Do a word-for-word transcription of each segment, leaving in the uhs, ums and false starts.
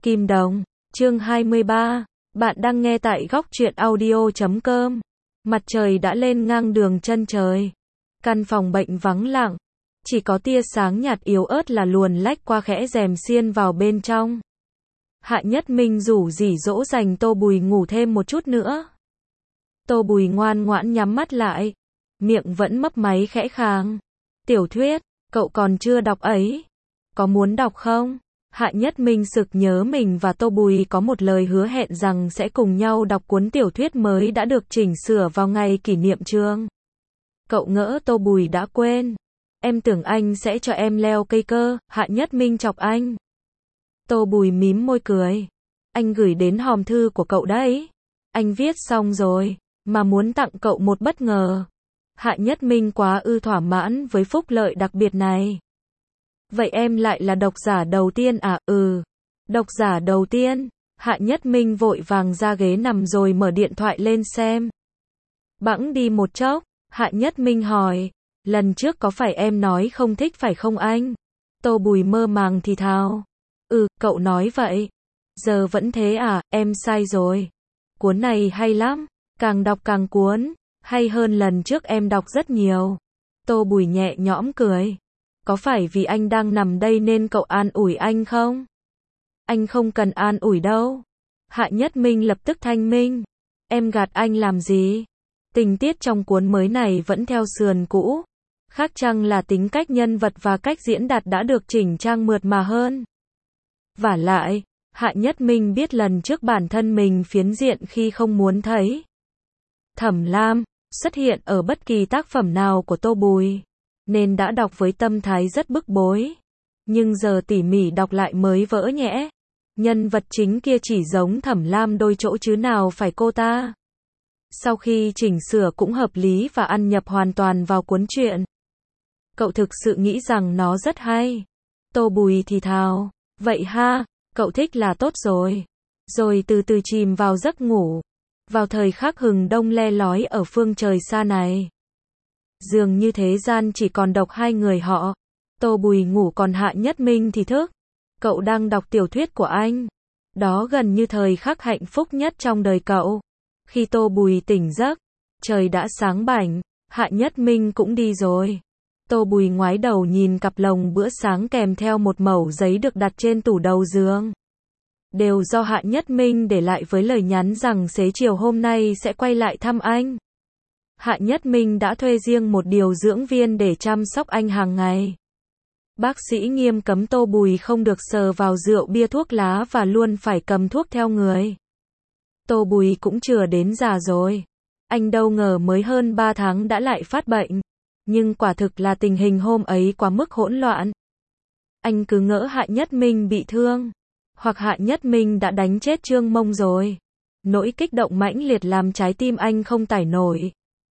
Kim Đồng, chương hai mươi ba. Bạn đang nghe tại góc truyện audio chấm com. Mặt trời đã lên ngang đường chân trời. Căn phòng bệnh vắng lặng, chỉ có tia sáng nhạt yếu ớt là luồn lách qua khẽ rèm xiên vào bên trong. Hạ Nhất Minh rủ rỉ dỗ dành Tô Bùi ngủ thêm một chút nữa. Tô Bùi ngoan ngoãn nhắm mắt lại, miệng vẫn mấp máy khẽ khàng. Tiểu thuyết, cậu còn chưa đọc ấy. Có muốn đọc không? Hạ Nhất Minh sực nhớ mình và Tô Bùi có một lời hứa hẹn rằng sẽ cùng nhau đọc cuốn tiểu thuyết mới đã được chỉnh sửa vào ngày kỷ niệm chương. Cậu ngỡ Tô Bùi đã quên. Em tưởng anh sẽ cho em leo cây cơ, Hạ Nhất Minh chọc anh. Tô Bùi mím môi cười. Anh gửi đến hòm thư của cậu đấy. Anh viết xong rồi, mà muốn tặng cậu một bất ngờ. Hạ Nhất Minh quá ư thỏa mãn với phúc lợi đặc biệt này. Vậy em lại là độc giả đầu tiên à? Ừ. Độc giả đầu tiên. Hạ Nhất Minh vội vàng ra ghế nằm rồi mở điện thoại lên xem. Bẵng đi một chốc, Hạ Nhất Minh hỏi, lần trước có phải em nói không thích phải không anh? Tô Bùi mơ màng thì thào. Ừ, cậu nói vậy. Giờ vẫn thế à? Em sai rồi. Cuốn này hay lắm, càng đọc càng cuốn, hay hơn lần trước em đọc rất nhiều. Tô Bùi nhẹ nhõm cười. Có phải vì anh đang nằm đây nên cậu an ủi anh không? Anh không cần an ủi đâu. Hạ Nhất Minh lập tức thanh minh. Em gạt anh làm gì? Tình tiết trong cuốn mới này vẫn theo sườn cũ. Khác chăng là tính cách nhân vật và cách diễn đạt đã được chỉnh trang mượt mà hơn. Vả lại, Hạ Nhất Minh biết lần trước bản thân mình phiến diện khi không muốn thấy Thẩm Lam xuất hiện ở bất kỳ tác phẩm nào của Tô Bùi, nên đã đọc với tâm thái rất bức bối. Nhưng giờ tỉ mỉ đọc lại mới vỡ nhẽ. Nhân vật chính kia chỉ giống Thẩm Lam đôi chỗ chứ nào phải cô ta. Sau khi chỉnh sửa cũng hợp lý và ăn nhập hoàn toàn vào cuốn truyện. Cậu thực sự nghĩ rằng nó rất hay. Tô Bùi thì thào. Vậy ha, cậu thích là tốt rồi. Rồi từ từ chìm vào giấc ngủ. Vào thời khắc hừng đông le lói ở phương trời xa này. Dường như thế gian chỉ còn độc hai người họ. Tô Bùi ngủ còn Hạ Nhất Minh thì thức. Cậu đang đọc tiểu thuyết của anh. Đó gần như thời khắc hạnh phúc nhất trong đời cậu. Khi Tô Bùi tỉnh giấc, trời đã sáng bảnh, Hạ Nhất Minh cũng đi rồi. Tô Bùi ngoái đầu nhìn cặp lồng bữa sáng kèm theo một mẩu giấy được đặt trên tủ đầu giường. Đều do Hạ Nhất Minh để lại với lời nhắn rằng xế chiều hôm nay sẽ quay lại thăm anh. Hạ Nhất Minh đã thuê riêng một điều dưỡng viên để chăm sóc anh hàng ngày. Bác sĩ nghiêm cấm Tô Bùi không được sờ vào rượu bia thuốc lá và luôn phải cầm thuốc theo người. Tô Bùi cũng chừa đến già rồi. Anh đâu ngờ mới hơn ba tháng đã lại phát bệnh. Nhưng quả thực là tình hình hôm ấy quá mức hỗn loạn. Anh cứ ngỡ Hạ Nhất Minh bị thương. Hoặc Hạ Nhất Minh đã đánh chết Trương Mông rồi. Nỗi kích động mãnh liệt làm trái tim anh không tải nổi.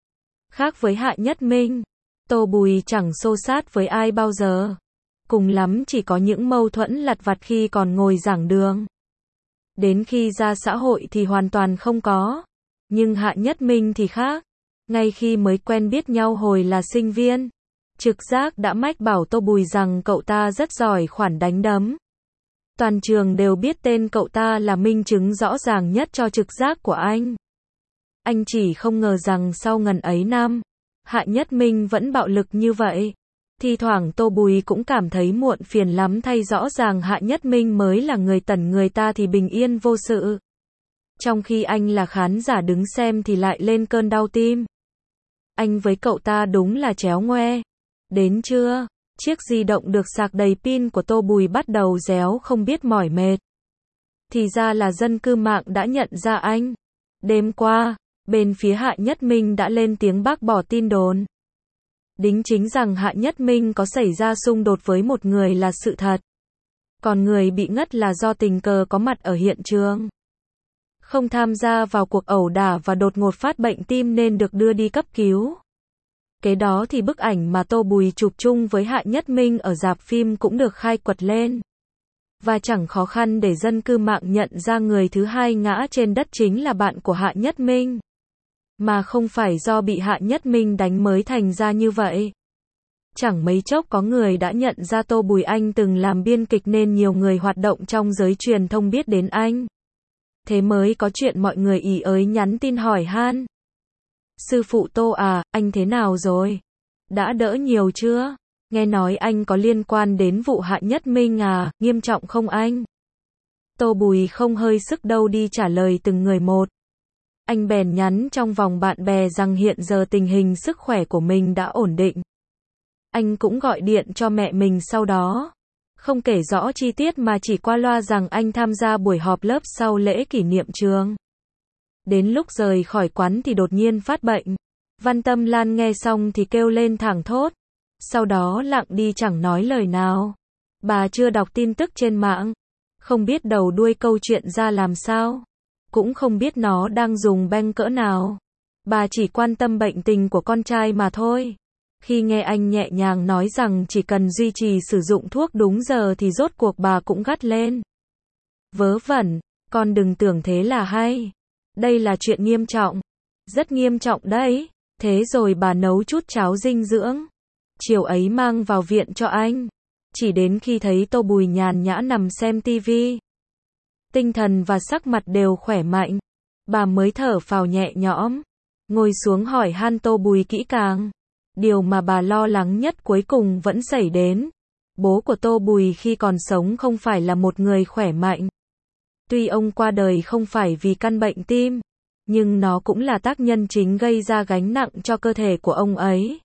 Khác với Hạ Nhất Minh, Tô Bùi chẳng xô sát với ai bao giờ. Cùng lắm chỉ có những mâu thuẫn lặt vặt khi còn ngồi giảng đường. Đến khi ra xã hội thì hoàn toàn không có. Nhưng Hạ Nhất Minh thì khác. Ngay khi mới quen biết nhau hồi là sinh viên, trực giác đã mách bảo Tô Bùi rằng cậu ta rất giỏi khoản đánh đấm. Toàn trường đều biết tên cậu ta là minh chứng rõ ràng nhất cho trực giác của anh. Anh chỉ không ngờ rằng sau ngần ấy năm, Hạ Nhất Minh vẫn bạo lực như vậy. Thi thoảng Tô Bùi cũng cảm thấy muộn phiền lắm thay rõ ràng Hạ Nhất Minh mới là người tẩn người ta thì bình yên vô sự. Trong khi anh là khán giả đứng xem thì lại lên cơn đau tim. Anh với cậu ta đúng là chéo ngoe. Đến trưa, chiếc di động được sạc đầy pin của Tô Bùi bắt đầu réo không biết mỏi mệt. Thì ra là dân cư mạng đã nhận ra anh. Đêm qua, bên phía Hạ Nhất Minh đã lên tiếng bác bỏ tin đồn. Đính chính rằng Hạ Nhất Minh có xảy ra xung đột với một người là sự thật. Còn người bị ngất là do tình cờ có mặt ở hiện trường. Không tham gia vào cuộc ẩu đả và đột ngột phát bệnh tim nên được đưa đi cấp cứu. Kế đó thì bức ảnh mà Tô Bùi chụp chung với Hạ Nhất Minh ở rạp phim cũng được khai quật lên. Và chẳng khó khăn để dân cư mạng nhận ra người thứ hai ngã trên đất chính là bạn của Hạ Nhất Minh. Mà không phải do bị Hạ Nhất Minh đánh mới thành ra như vậy. Chẳng mấy chốc có người đã nhận ra Tô Bùi Anh từng làm biên kịch nên nhiều người hoạt động trong giới truyền thông biết đến anh. Thế mới có chuyện mọi người ì ới nhắn tin hỏi han. Sư phụ Tô à, anh thế nào rồi? Đã đỡ nhiều chưa? Nghe nói anh có liên quan đến vụ Hạ Nhất Minh à, nghiêm trọng không anh? Tô Bùi không hơi sức đâu đi trả lời từng người một. Anh bèn nhắn trong vòng bạn bè rằng hiện giờ tình hình sức khỏe của mình đã ổn định. Anh cũng gọi điện cho mẹ mình sau đó. Không kể rõ chi tiết mà chỉ qua loa rằng anh tham gia buổi họp lớp sau lễ kỷ niệm trường. Đến lúc rời khỏi quán thì đột nhiên phát bệnh. Văn Tâm Lan nghe xong thì kêu lên thảng thốt. Sau đó lặng đi chẳng nói lời nào. Bà chưa đọc tin tức trên mạng. Không biết đầu đuôi câu chuyện ra làm sao. Cũng không biết nó đang dùng beng cỡ nào. Bà chỉ quan tâm bệnh tình của con trai mà thôi. Khi nghe anh nhẹ nhàng nói rằng chỉ cần duy trì sử dụng thuốc đúng giờ thì rốt cuộc bà cũng gắt lên. Vớ vẩn, con đừng tưởng thế là hay. Đây là chuyện nghiêm trọng. Rất nghiêm trọng đấy. Thế rồi bà nấu chút cháo dinh dưỡng. Chiều ấy mang vào viện cho anh. Chỉ đến khi thấy Tô Bùi nhàn nhã nằm xem tivi, tinh thần và sắc mặt đều khỏe mạnh, bà mới thở phào nhẹ nhõm. Ngồi xuống hỏi han Tô Bùi kỹ càng. Điều mà bà lo lắng nhất cuối cùng vẫn xảy đến. Bố của Tô Bùi khi còn sống không phải là một người khỏe mạnh. Tuy ông qua đời không phải vì căn bệnh tim, nhưng nó cũng là tác nhân chính gây ra gánh nặng cho cơ thể của ông ấy.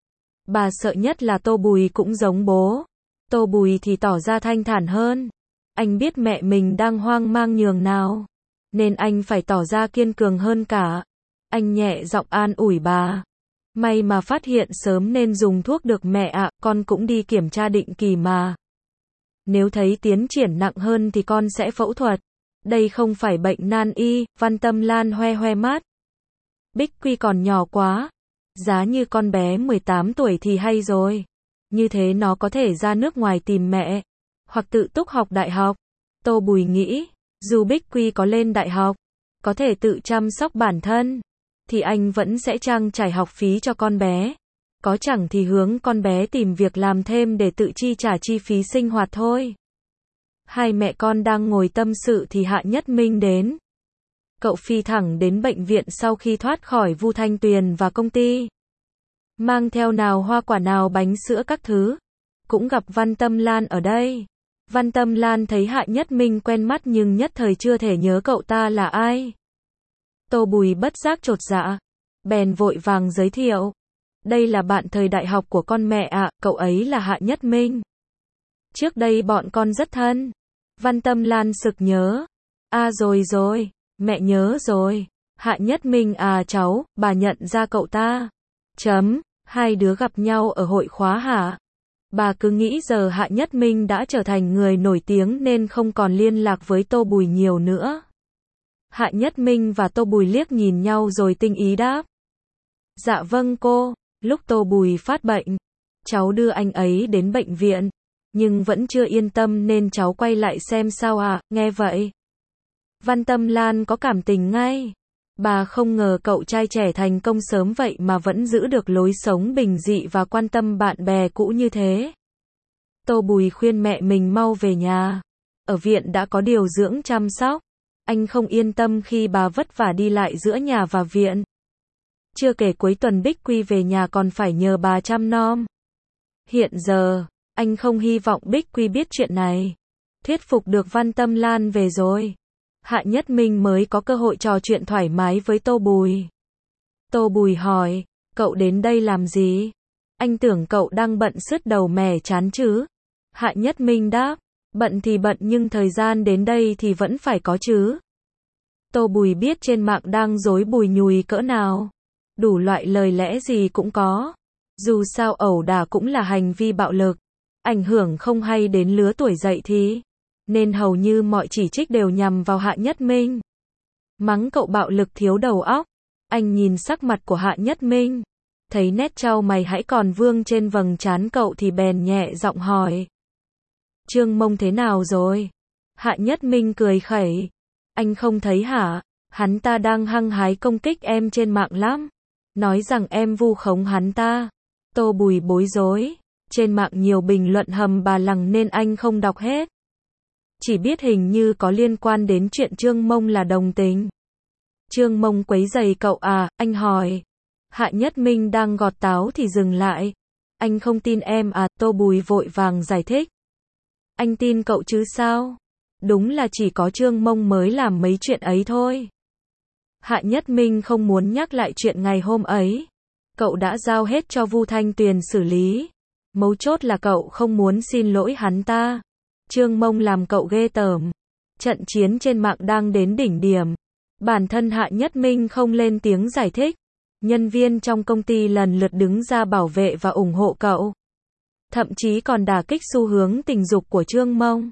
Bà sợ nhất là Tô Bùi cũng giống bố. Tô Bùi thì tỏ ra thanh thản hơn. Anh biết mẹ mình đang hoang mang nhường nào, nên anh phải tỏ ra kiên cường hơn cả. Anh nhẹ giọng an ủi bà. May mà phát hiện sớm nên dùng thuốc được mẹ ạ, con cũng đi kiểm tra định kỳ mà. Nếu thấy tiến triển nặng hơn thì con sẽ phẫu thuật. Đây không phải bệnh nan y, Văn Tâm Lan hoe hoe mắt. Bích Quy còn nhỏ quá. Giá như con bé mười tám tuổi thì hay rồi. Như thế nó có thể ra nước ngoài tìm mẹ, hoặc tự túc học đại học. Tô Bùi nghĩ, dù Bích Quy có lên đại học, có thể tự chăm sóc bản thân, thì anh vẫn sẽ trang trải học phí cho con bé. Có chẳng thì hướng con bé tìm việc làm thêm để tự chi trả chi phí sinh hoạt thôi. Hai mẹ con đang ngồi tâm sự thì Hạ Nhất Minh đến. Cậu phi thẳng đến bệnh viện sau khi thoát khỏi Vu Thanh Tuyền và công ty. Mang theo nào hoa quả nào bánh sữa các thứ. Cũng gặp Văn Tâm Lan ở đây. Văn Tâm Lan thấy Hạ Nhất Minh quen mắt nhưng nhất thời chưa thể nhớ cậu ta là ai. Tô Bùi bất giác chột dạ. Bèn vội vàng giới thiệu. Đây là bạn thời đại học của con mẹ ạ, à, cậu ấy là Hạ Nhất Minh. Trước đây bọn con rất thân. Văn Tâm Lan sực nhớ. À rồi rồi, mẹ nhớ rồi. Hạ Nhất Minh à cháu, bà nhận ra cậu ta. Chấm, hai đứa gặp nhau ở hội khóa hả? Bà cứ nghĩ giờ Hạ Nhất Minh đã trở thành người nổi tiếng nên không còn liên lạc với Tô Bùi nhiều nữa. Hạ Nhất Minh và Tô Bùi liếc nhìn nhau rồi tinh ý đáp. Dạ vâng cô, lúc Tô Bùi phát bệnh, cháu đưa anh ấy đến bệnh viện, nhưng vẫn chưa yên tâm nên cháu quay lại xem sao à, nghe vậy. Văn Tâm Lan có cảm tình ngay. Bà không ngờ cậu trai trẻ thành công sớm vậy mà vẫn giữ được lối sống bình dị và quan tâm bạn bè cũ như thế. Tô Bùi khuyên mẹ mình mau về nhà. Ở viện đã có điều dưỡng chăm sóc. Anh không yên tâm khi bà vất vả đi lại giữa nhà và viện. Chưa kể cuối tuần Bích Quy về nhà còn phải nhờ bà chăm nom. Hiện giờ, anh không hy vọng Bích Quy biết chuyện này. Thuyết phục được Văn Tâm Lan về rồi. Hạ Nhất Minh mới có cơ hội trò chuyện thoải mái với Tô Bùi. Tô Bùi hỏi, cậu đến đây làm gì? Anh tưởng cậu đang bận sứt đầu mẻ chán chứ? Hạ Nhất Minh đáp, bận thì bận nhưng thời gian đến đây thì vẫn phải có chứ. Tô Bùi biết trên mạng đang dối bùi nhùi cỡ nào. Đủ loại lời lẽ gì cũng có. Dù sao ẩu đả cũng là hành vi bạo lực. Ảnh hưởng không hay đến lứa tuổi dậy thì. Nên hầu như mọi chỉ trích đều nhằm vào Hạ Nhất Minh. Mắng cậu bạo lực thiếu đầu óc. Anh nhìn sắc mặt của Hạ Nhất Minh. Thấy nét trao mày hãy còn vương trên vầng trán cậu thì bèn nhẹ giọng hỏi. Trương Mông thế nào rồi? Hạ Nhất Minh cười khẩy. Anh không thấy hả? Hắn ta đang hăng hái công kích em trên mạng lắm. Nói rằng em vu khống hắn ta. Tô Bùi bối rối. Trên mạng nhiều bình luận hầm bà lằng nên anh không đọc hết. Chỉ biết hình như có liên quan đến chuyện Trương Mông là đồng tính. Trương Mông quấy rầy cậu à, anh hỏi. Hạ Nhất Minh đang gọt táo thì dừng lại. Anh không tin em à, Tô Bùi vội vàng giải thích. Anh tin cậu chứ sao? Đúng là chỉ có Trương Mông mới làm mấy chuyện ấy thôi. Hạ Nhất Minh không muốn nhắc lại chuyện ngày hôm ấy. Cậu đã giao hết cho Vu Thanh Tuyền xử lý. Mấu chốt là cậu không muốn xin lỗi hắn ta. Trương Mông làm cậu ghê tởm. Trận chiến trên mạng đang đến đỉnh điểm. Bản thân Hạ Nhất Minh không lên tiếng giải thích. Nhân viên trong công ty lần lượt đứng ra bảo vệ và ủng hộ cậu. Thậm chí còn đả kích xu hướng tình dục của Trương Mông.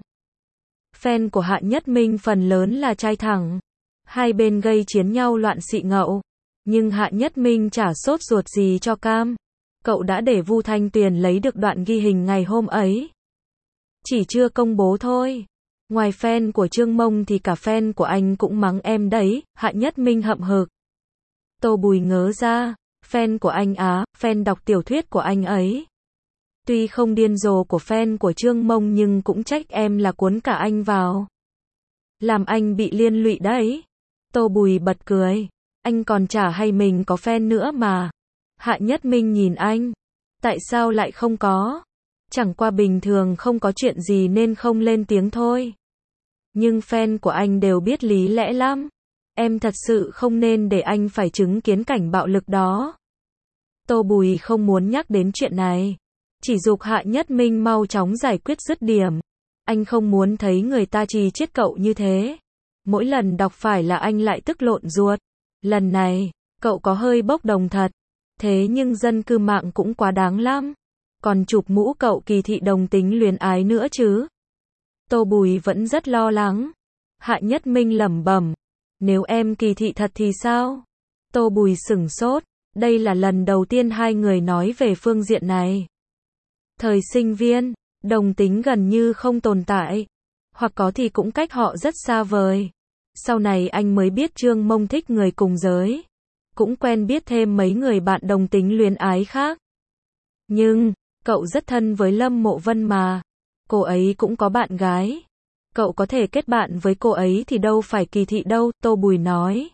Fan của Hạ Nhất Minh phần lớn là trai thẳng. Hai bên gây chiến nhau loạn xị ngậu. Nhưng Hạ Nhất Minh chả sốt ruột gì cho cam. Cậu đã để Vu Thanh Tuyền lấy được đoạn ghi hình ngày hôm ấy. Chỉ chưa công bố thôi. Ngoài fan của Trương Mông thì cả fan của anh cũng mắng em đấy, Hạ Nhất Minh hậm hực. Tô Bùi ngớ ra, fan của anh á, fan đọc tiểu thuyết của anh ấy. Tuy không điên rồ của fan của Trương Mông nhưng cũng trách em là cuốn cả anh vào. Làm anh bị liên lụy đấy. Tô Bùi bật cười. Anh còn chả hay mình có fan nữa mà. Hạ Nhất Minh nhìn anh. Tại sao lại không có? Chẳng qua bình thường không có chuyện gì nên không lên tiếng thôi. Nhưng fan của anh đều biết lý lẽ lắm. Em thật sự không nên để anh phải chứng kiến cảnh bạo lực đó. Tô Bùi không muốn nhắc đến chuyện này. Chỉ giục Hạ Nhất Minh mau chóng giải quyết dứt điểm. Anh không muốn thấy người ta trì chiết cậu như thế. Mỗi lần đọc phải là anh lại tức lộn ruột. Lần này, cậu có hơi bốc đồng thật. Thế nhưng dân cư mạng cũng quá đáng lắm. Còn chụp mũ cậu kỳ thị đồng tính luyến ái nữa chứ. Tô Bùi vẫn rất lo lắng. Hạ Nhất Minh lẩm bẩm. Nếu em kỳ thị thật thì sao? Tô Bùi sửng sốt. Đây là lần đầu tiên hai người nói về phương diện này. Thời sinh viên, đồng tính gần như không tồn tại. Hoặc có thì cũng cách họ rất xa vời. Sau này anh mới biết Trương Mông thích người cùng giới. Cũng quen biết thêm mấy người bạn đồng tính luyến ái khác. Nhưng, cậu rất thân với Lâm Mộ Vân mà. Cô ấy cũng có bạn gái. Cậu có thể kết bạn với cô ấy thì đâu phải kỳ thị đâu, Tô Bùi nói.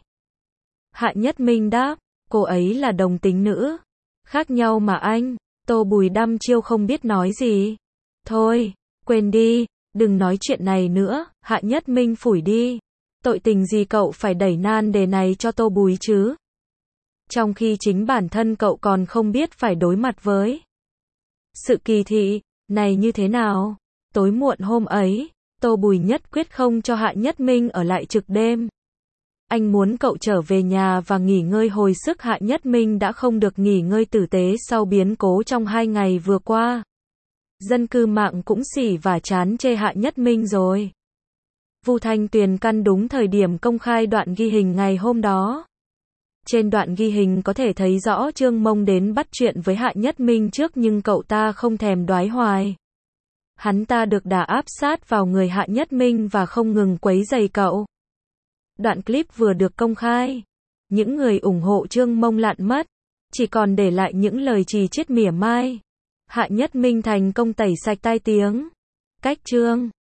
Hạ Nhất Minh đáp, cô ấy là đồng tính nữ. Khác nhau mà anh. Tô Bùi đăm chiêu không biết nói gì. Thôi, quên đi, đừng nói chuyện này nữa, Hạ Nhất Minh phủi đi. Tội tình gì cậu phải đẩy nan đề này cho Tô Bùi chứ? Trong khi chính bản thân cậu còn không biết phải đối mặt với sự kỳ thị này như thế nào. Tối muộn hôm ấy, Tô Bùi nhất quyết không cho Hạ Nhất Minh ở lại trực đêm. Anh muốn cậu trở về nhà và nghỉ ngơi hồi sức. Hạ Nhất Minh đã không được nghỉ ngơi tử tế sau biến cố trong hai ngày vừa qua. Dân cư mạng cũng xỉ và chán chê Hạ Nhất Minh rồi. Vu Thanh Tuyền căn đúng thời điểm công khai đoạn ghi hình ngày hôm đó. Trên đoạn ghi hình có thể thấy rõ Trương Mông đến bắt chuyện với Hạ Nhất Minh trước nhưng cậu ta không thèm đoái hoài. Hắn ta được đà áp sát vào người Hạ Nhất Minh và không ngừng quấy rầy cậu. Đoạn clip vừa được công khai. Những người ủng hộ Trương Mông lặn mất. Chỉ còn để lại những lời chì chiết mỉa mai. Hạ Nhất Minh thành công tẩy sạch tai tiếng. Cách Trương